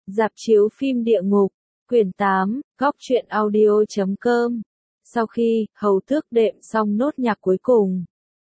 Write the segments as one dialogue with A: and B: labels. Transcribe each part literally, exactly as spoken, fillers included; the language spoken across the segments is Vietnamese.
A: Rạp chiếu phim địa ngục, quyển tám, góc truyện audio chấm com. Sau khi, hầu tước đệm xong nốt nhạc cuối cùng,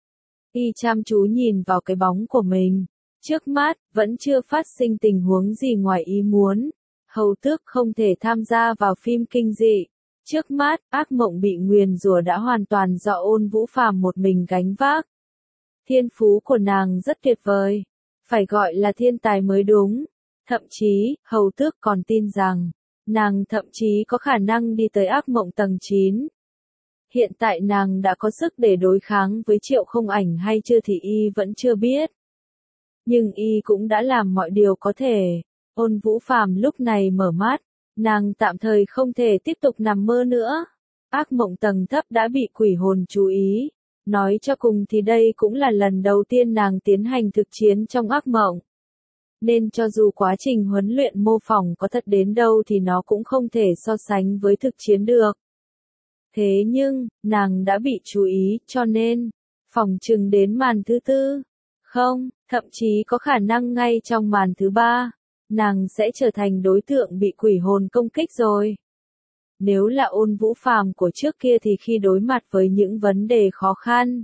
A: y chăm chú nhìn vào cái bóng của mình. Trước mắt, vẫn chưa phát sinh tình huống gì ngoài ý muốn. Hầu tước không thể tham gia vào phim kinh dị. Trước mắt, ác mộng bị nguyền rủa đã hoàn toàn do Ôn Vũ Phàm một mình gánh vác. Thiên phú của nàng rất tuyệt vời. Phải gọi là thiên tài mới đúng. Thậm chí, hầu tước còn tin rằng, nàng thậm chí có khả năng đi tới ác mộng tầng chín. Hiện tại nàng đã có sức để đối kháng với Triệu Không Ảnh hay chưa thì y vẫn chưa biết. Nhưng y cũng đã làm mọi điều có thể. Ôn Vũ Phàm lúc này mở mắt, nàng tạm thời không thể tiếp tục nằm mơ nữa. Ác mộng tầng thấp đã bị quỷ hồn chú ý. Nói cho cùng thì đây cũng là lần đầu tiên nàng tiến hành thực chiến trong ác mộng. Nên cho dù quá trình huấn luyện mô phỏng có thật đến đâu thì nó cũng không thể so sánh với thực chiến được. Thế nhưng, nàng đã bị chú ý cho nên, phỏng chừng đến màn thứ tư, không, thậm chí có khả năng ngay trong màn thứ ba, nàng sẽ trở thành đối tượng bị quỷ hồn công kích rồi. Nếu là Ôn Vũ Phàm của trước kia thì khi đối mặt với những vấn đề khó khăn,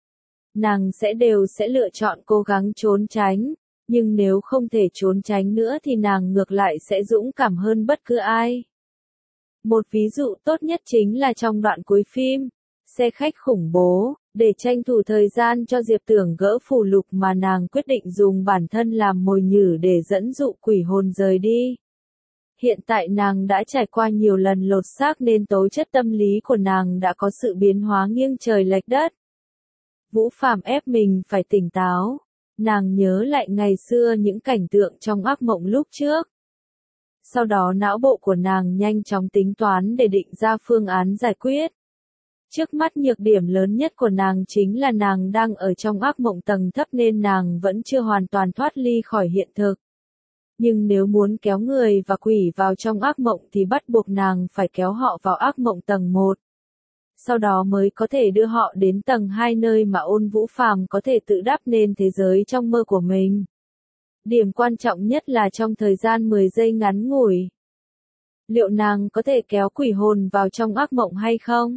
A: nàng sẽ đều sẽ lựa chọn cố gắng trốn tránh, nhưng nếu không thể trốn tránh nữa thì nàng ngược lại sẽ dũng cảm hơn bất cứ ai. Một ví dụ tốt nhất chính là trong đoạn cuối phim, xe khách khủng bố, để tranh thủ thời gian cho Diệp Tưởng gỡ phù lục mà nàng quyết định dùng bản thân làm mồi nhử để dẫn dụ quỷ hồn rời đi. Hiện tại nàng đã trải qua nhiều lần lột xác nên tố chất tâm lý của nàng đã có sự biến hóa nghiêng trời lệch đất. Vũ Phàm ép mình phải tỉnh táo. Nàng nhớ lại ngày xưa những cảnh tượng trong ác mộng lúc trước. Sau đó não bộ của nàng nhanh chóng tính toán để định ra phương án giải quyết. Trước mắt nhược điểm lớn nhất của nàng chính là nàng đang ở trong ác mộng tầng thấp nên nàng vẫn chưa hoàn toàn thoát ly khỏi hiện thực. Nhưng nếu muốn kéo người và quỷ vào trong ác mộng thì bắt buộc nàng phải kéo họ vào ác mộng tầng một. Sau đó mới có thể đưa họ đến tầng hai nơi mà Ôn Vũ Phàm có thể tự đắp nên thế giới trong mơ của mình. Điểm quan trọng nhất là trong thời gian mười giây ngắn ngủi. Liệu nàng có thể kéo quỷ hồn vào trong ác mộng hay không?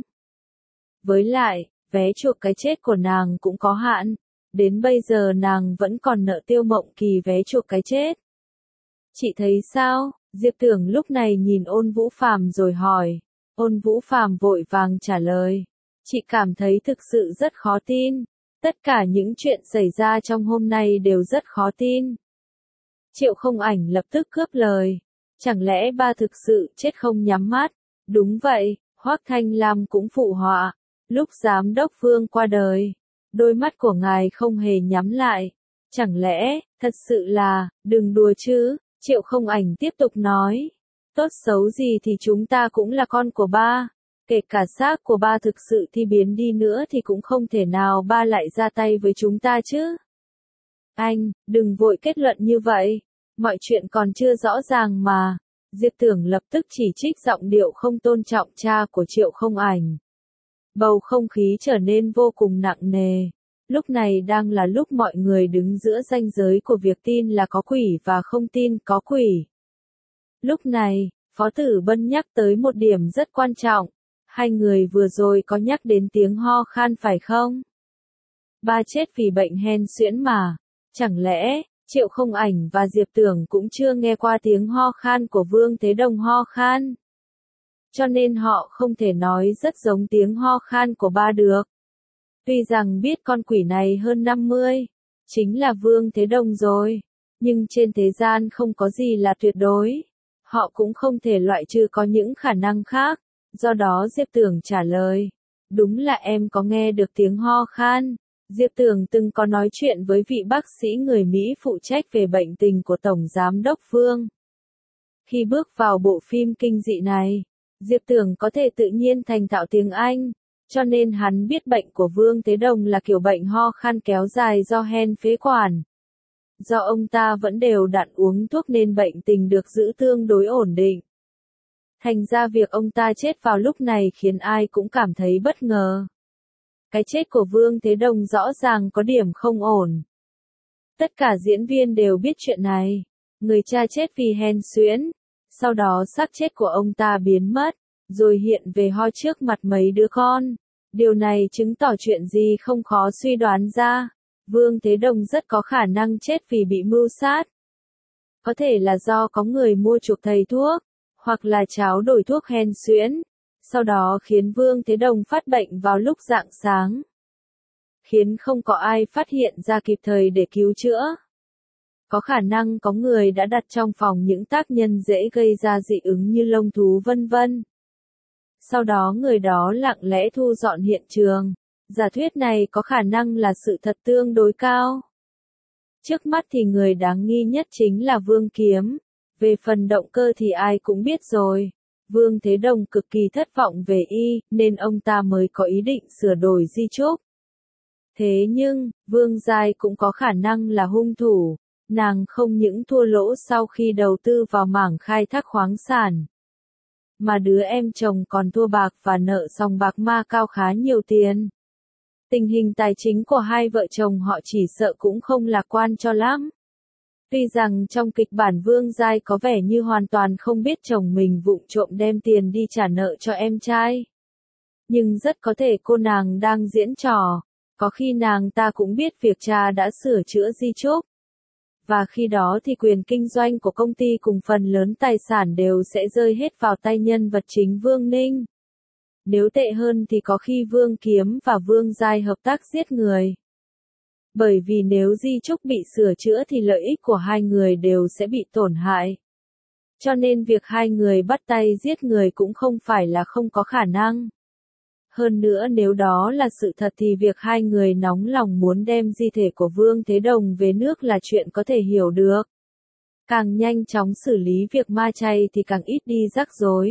A: Với lại, vé chuộc cái chết của nàng cũng có hạn. Đến bây giờ nàng vẫn còn nợ Tiêu Mộng Kỳ vé chuộc cái chết. Chị thấy sao? Diệp Tưởng lúc này nhìn Ôn Vũ Phàm rồi hỏi. Ôn Vũ Phàm vội vàng trả lời. Chị cảm thấy thực sự rất khó tin. Tất cả những chuyện xảy ra trong hôm nay đều rất khó tin. Triệu Không Ảnh lập tức cướp lời. Chẳng lẽ ba thực sự chết không nhắm mắt? Đúng vậy, Hoắc Thanh Lam cũng phụ họa. Lúc giám đốc Vương qua đời, đôi mắt của ngài không hề nhắm lại. Chẳng lẽ, thật sự là, đừng đùa chứ, Triệu Không Ảnh tiếp tục nói. Tốt xấu gì thì chúng ta cũng là con của ba. Kể cả xác của ba thực sự thì biến đi nữa thì cũng không thể nào ba lại ra tay với chúng ta chứ. Anh, đừng vội kết luận như vậy. Mọi chuyện còn chưa rõ ràng mà. Diệp Tưởng lập tức chỉ trích giọng điệu không tôn trọng cha của Triệu Không Ảnh. Bầu không khí trở nên vô cùng nặng nề. Lúc này đang là lúc mọi người đứng giữa ranh giới của việc tin là có quỷ và không tin có quỷ. Lúc này, Phó Tử Bân nhắc tới một điểm rất quan trọng. Hai người vừa rồi có nhắc đến tiếng ho khan phải không? Ba chết vì bệnh hen suyễn mà. Chẳng lẽ, Triệu Không Ảnh và Diệp Tưởng cũng chưa nghe qua tiếng ho khan của Vương Thế Đồng ho khan? Cho nên họ không thể nói rất giống tiếng ho khan của ba được. Tuy rằng biết con quỷ này hơn năm mươi, chính là Vương Thế Đồng rồi. Nhưng trên thế gian không có gì là tuyệt đối. Họ cũng không thể loại trừ có những khả năng khác. Do đó Diệp Tưởng trả lời. Đúng là em có nghe được tiếng ho khan. Diệp Tưởng từng có nói chuyện với vị bác sĩ người Mỹ phụ trách về bệnh tình của Tổng Giám đốc Vương. Khi bước vào bộ phim kinh dị này, Diệp Tưởng có thể tự nhiên thành thạo tiếng Anh, cho nên hắn biết bệnh của Vương Thế Đồng là kiểu bệnh ho khan kéo dài do hen phế quản. Do ông ta vẫn đều đặn uống thuốc nên bệnh tình được giữ tương đối ổn định. Thành ra việc ông ta chết vào lúc này khiến ai cũng cảm thấy bất ngờ. Cái chết của Vương Thế Đồng rõ ràng có điểm không ổn. Tất cả diễn viên đều biết chuyện này. Người cha chết vì hen suyễn, sau đó xác chết của ông ta biến mất, rồi hiện về ho trước mặt mấy đứa con. Điều này chứng tỏ chuyện gì không khó suy đoán ra. Vương Thế Đồng rất có khả năng chết vì bị mưu sát. Có thể là do có người mua chuộc thầy thuốc, hoặc là cháo đổi thuốc hen suyễn, sau đó khiến Vương Thế Đồng phát bệnh vào lúc rạng sáng, khiến không có ai phát hiện ra kịp thời để cứu chữa. Có khả năng có người đã đặt trong phòng những tác nhân dễ gây ra dị ứng như lông thú vân vân. Sau đó người đó lặng lẽ thu dọn hiện trường. Giả thuyết này có khả năng là sự thật tương đối cao. Trước mắt thì người đáng nghi nhất chính là Vương Kiếm. Về phần động cơ thì ai cũng biết rồi. Vương Thế Đồng cực kỳ thất vọng về y, nên ông ta mới có ý định sửa đổi di chúc. Thế nhưng, Vương Giai cũng có khả năng là hung thủ. Nàng không những thua lỗ sau khi đầu tư vào mảng khai thác khoáng sản, mà đứa em chồng còn thua bạc và nợ sòng bạc ma cao khá nhiều tiền. Tình hình tài chính của hai vợ chồng họ chỉ sợ cũng không lạc quan cho lắm. Tuy rằng trong kịch bản Vương Giai có vẻ như hoàn toàn không biết chồng mình vụng trộm đem tiền đi trả nợ cho em trai. Nhưng rất có thể cô nàng đang diễn trò, có khi nàng ta cũng biết việc cha đã sửa chữa di chúc. Và khi đó thì quyền kinh doanh của công ty cùng phần lớn tài sản đều sẽ rơi hết vào tay nhân vật chính Vương Ninh. Nếu tệ hơn thì có khi Vương Kiếm và Vương Giai hợp tác giết người. Bởi vì nếu di chúc bị sửa chữa thì lợi ích của hai người đều sẽ bị tổn hại. Cho nên việc hai người bắt tay giết người cũng không phải là không có khả năng. Hơn nữa nếu đó là sự thật thì việc hai người nóng lòng muốn đem di thể của Vương Thế Đồng về nước là chuyện có thể hiểu được. Càng nhanh chóng xử lý việc ma chay thì càng ít đi rắc rối.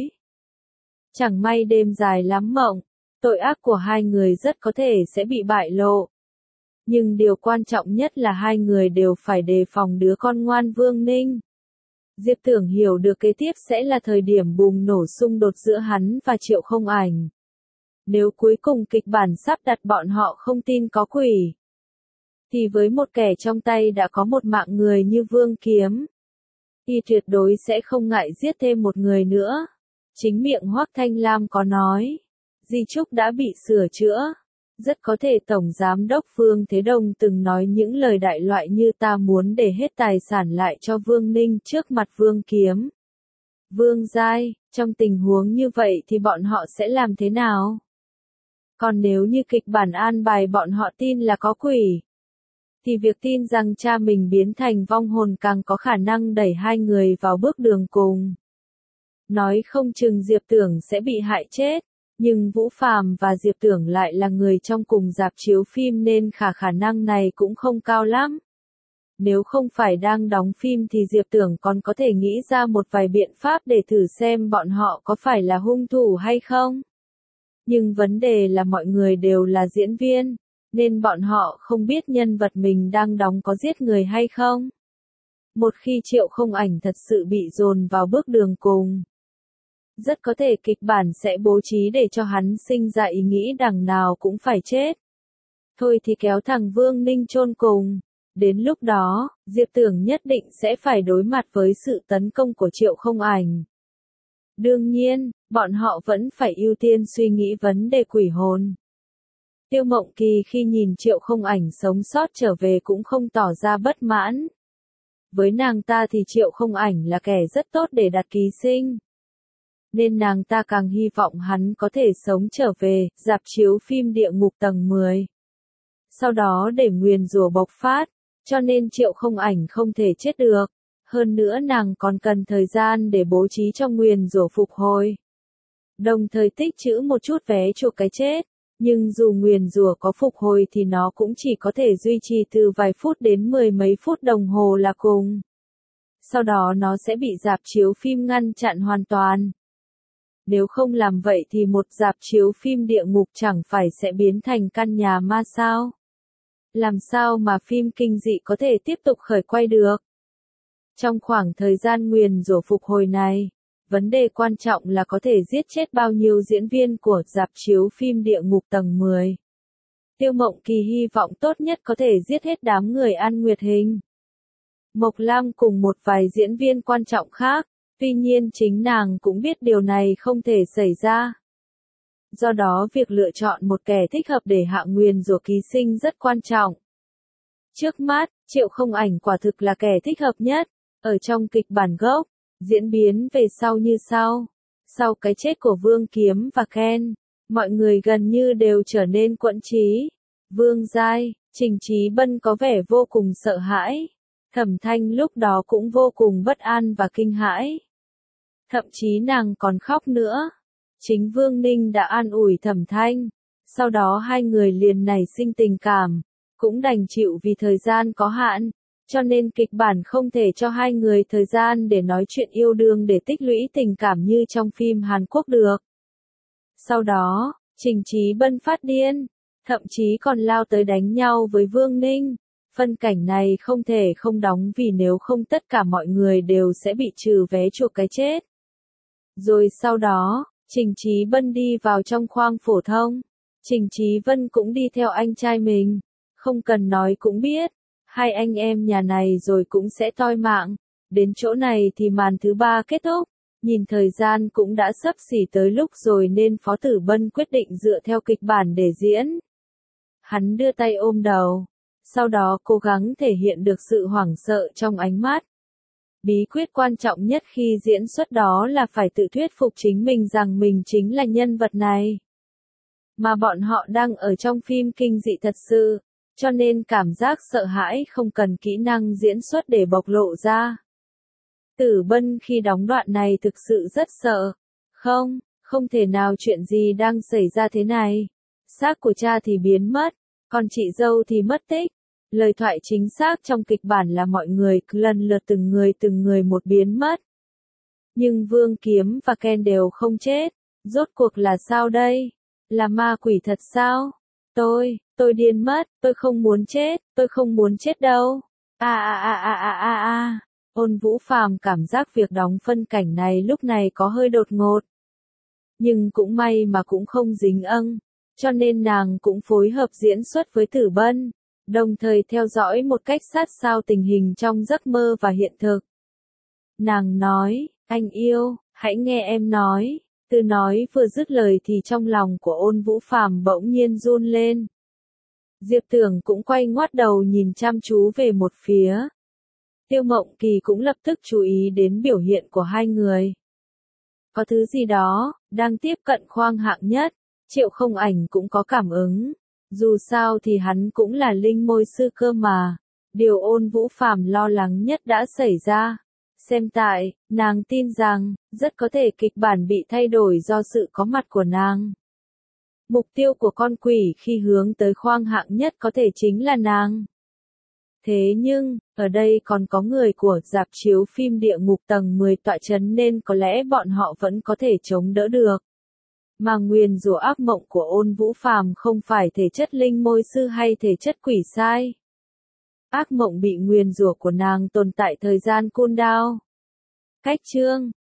A: Chẳng may đêm dài lắm mộng, tội ác của hai người rất có thể sẽ bị bại lộ. Nhưng điều quan trọng nhất là hai người đều phải đề phòng đứa con ngoan Vương Ninh. Diệp Tưởng hiểu được kế tiếp sẽ là thời điểm bùng nổ xung đột giữa hắn và Triệu Không Ảnh. Nếu cuối cùng kịch bản sắp đặt bọn họ không tin có quỷ, thì với một kẻ trong tay đã có một mạng người như Vương Kiếm, y tuyệt đối sẽ không ngại giết thêm một người nữa. Chính miệng Hoắc Thanh Lam có nói, di chúc đã bị sửa chữa. Rất có thể Tổng Giám đốc Vương Thế Đồng từng nói những lời đại loại như ta muốn để hết tài sản lại cho Vương Ninh trước mặt Vương Kiếm, Vương Giai. Trong tình huống như vậy thì bọn họ sẽ làm thế nào? Còn nếu như kịch bản an bài bọn họ tin là có quỷ, thì việc tin rằng cha mình biến thành vong hồn càng có khả năng đẩy hai người vào bước đường cùng. Nói không chừng Diệp Tưởng sẽ bị hại chết, nhưng Vũ Phàm và Diệp Tưởng lại là người trong cùng rạp chiếu phim nên khả khả năng này cũng không cao lắm. Nếu không phải đang đóng phim thì Diệp Tưởng còn có thể nghĩ ra một vài biện pháp để thử xem bọn họ có phải là hung thủ hay không. Nhưng vấn đề là mọi người đều là diễn viên, nên bọn họ không biết nhân vật mình đang đóng có giết người hay không. Một khi Triệu Không Ảnh thật sự bị dồn vào bước đường cùng, rất có thể kịch bản sẽ bố trí để cho hắn sinh ra ý nghĩ đằng nào cũng phải chết. Thôi thì kéo thằng Vương Ninh chôn cùng. Đến lúc đó, Diệp Tưởng nhất định sẽ phải đối mặt với sự tấn công của Triệu Không Ảnh. Đương nhiên, bọn họ vẫn phải ưu tiên suy nghĩ vấn đề quỷ hồn. Tiêu Mộng Kỳ khi nhìn Triệu Không Ảnh sống sót trở về cũng không tỏ ra bất mãn. Với nàng ta thì Triệu Không Ảnh là kẻ rất tốt để đặt ký sinh, nên nàng ta càng hy vọng hắn có thể sống trở về. Rạp chiếu phim Địa Ngục tầng mười. Sau đó để nguyền rủa bộc phát, cho nên Triệu Không Ảnh không thể chết được. Hơn nữa nàng còn cần thời gian để bố trí cho nguyền rủa phục hồi, đồng thời tích trữ một chút vé chuộc cái chết. Nhưng dù nguyền rủa có phục hồi thì nó cũng chỉ có thể duy trì từ vài phút đến mười mấy phút đồng hồ là cùng. Sau đó nó sẽ bị rạp chiếu phim ngăn chặn hoàn toàn. Nếu không làm vậy thì một rạp chiếu phim Địa Ngục chẳng phải sẽ biến thành căn nhà ma sao? Làm sao mà phim kinh dị có thể tiếp tục khởi quay được? Trong khoảng thời gian nguyền rủa phục hồi này, vấn đề quan trọng là có thể giết chết bao nhiêu diễn viên của rạp chiếu phim Địa Ngục tầng mười. Tiêu Mộng Kỳ hy vọng tốt nhất có thể giết hết đám người An Nguyệt Hình. Mộc Lam cùng một vài diễn viên quan trọng khác, tuy nhiên chính nàng cũng biết điều này không thể xảy ra. Do đó việc lựa chọn một kẻ thích hợp để hạ nguyền rủa ký sinh rất quan trọng. Trước mắt, Triệu Không Ảnh quả thực là kẻ thích hợp nhất. Ở trong kịch bản gốc, diễn biến về sau như sau. Sau cái chết của Vương Kiếm và Ken, mọi người gần như đều trở nên quẫn trí. Vương Giai, Trình Chí Bân có vẻ vô cùng sợ hãi. Thẩm Thanh lúc đó cũng vô cùng bất an và kinh hãi. Thậm chí nàng còn khóc nữa. Chính Vương Ninh đã an ủi Thẩm Thanh. Sau đó hai người liền nảy sinh tình cảm, cũng đành chịu vì thời gian có hạn, cho nên kịch bản không thể cho hai người thời gian để nói chuyện yêu đương để tích lũy tình cảm như trong phim Hàn Quốc được. Sau đó, Trình Chí Bân phát điên, thậm chí còn lao tới đánh nhau với Vương Ninh. Phân cảnh này không thể không đóng vì nếu không tất cả mọi người đều sẽ bị trừ vé chuộc cái chết. Rồi sau đó, Trình Chí Bân đi vào trong khoang phổ thông. Trình Chí Vân cũng đi theo anh trai mình. Không cần nói cũng biết, hai anh em nhà này rồi cũng sẽ toi mạng. Đến chỗ này thì màn thứ ba kết thúc. Nhìn thời gian cũng đã sắp xỉ tới lúc rồi nên Phó Tử Bân quyết định dựa theo kịch bản để diễn. Hắn đưa tay ôm đầu, sau đó cố gắng thể hiện được sự hoảng sợ trong ánh mắt. Bí quyết quan trọng nhất khi diễn xuất đó là phải tự thuyết phục chính mình rằng mình chính là nhân vật này. Mà bọn họ đang ở trong phim kinh dị thật sự, cho nên cảm giác sợ hãi không cần kỹ năng diễn xuất để bộc lộ ra. Tử Bân khi đóng đoạn này thực sự rất sợ. Không, không thể nào chuyện gì đang xảy ra thế này. Xác của cha thì biến mất, còn chị dâu thì mất tích. Lời thoại chính xác trong kịch bản là mọi người cứ lần lượt từng người từng người một biến mất. Nhưng Vương Kiếm và Ken đều không chết. Rốt cuộc là sao đây? Là ma quỷ thật sao? Tôi, tôi điên mất, tôi không muốn chết, tôi không muốn chết đâu. A a a a a a a. Ôn Vũ Phàm cảm giác việc đóng phân cảnh này lúc này có hơi đột ngột. Nhưng cũng may mà cũng không dính âng, cho nên nàng cũng phối hợp diễn xuất với Tử Bân, đồng thời theo dõi một cách sát sao tình hình trong giấc mơ và hiện thực. Nàng nói, anh yêu, hãy nghe em nói. Từ nói vừa dứt lời thì trong lòng của Ôn Vũ Phàm bỗng nhiên run lên. Diệp Tưởng cũng quay ngoắt đầu nhìn chăm chú về một phía. Tiêu Mộng Kỳ cũng lập tức chú ý đến biểu hiện của hai người. Có thứ gì đó, đang tiếp cận khoang hạng nhất, Triệu Không Ảnh cũng có cảm ứng. Dù sao thì hắn cũng là linh môi sư cơ mà. Điều Ôn Vũ Phàm lo lắng nhất đã xảy ra. Xem tại, nàng tin rằng, rất có thể kịch bản bị thay đổi do sự có mặt của nàng. Mục tiêu của con quỷ khi hướng tới khoang hạng nhất có thể chính là nàng. Thế nhưng, ở đây còn có người của rạp chiếu phim địa ngục tầng mười tọa chấn nên có lẽ bọn họ vẫn có thể chống đỡ được. Mà nguyền rủa ác mộng của Ôn Vũ Phàm không phải thể chất linh môi sư hay thể chất quỷ sai. Ác mộng bị nguyền rủa của nàng tồn tại thời gian cooldown. Cách chương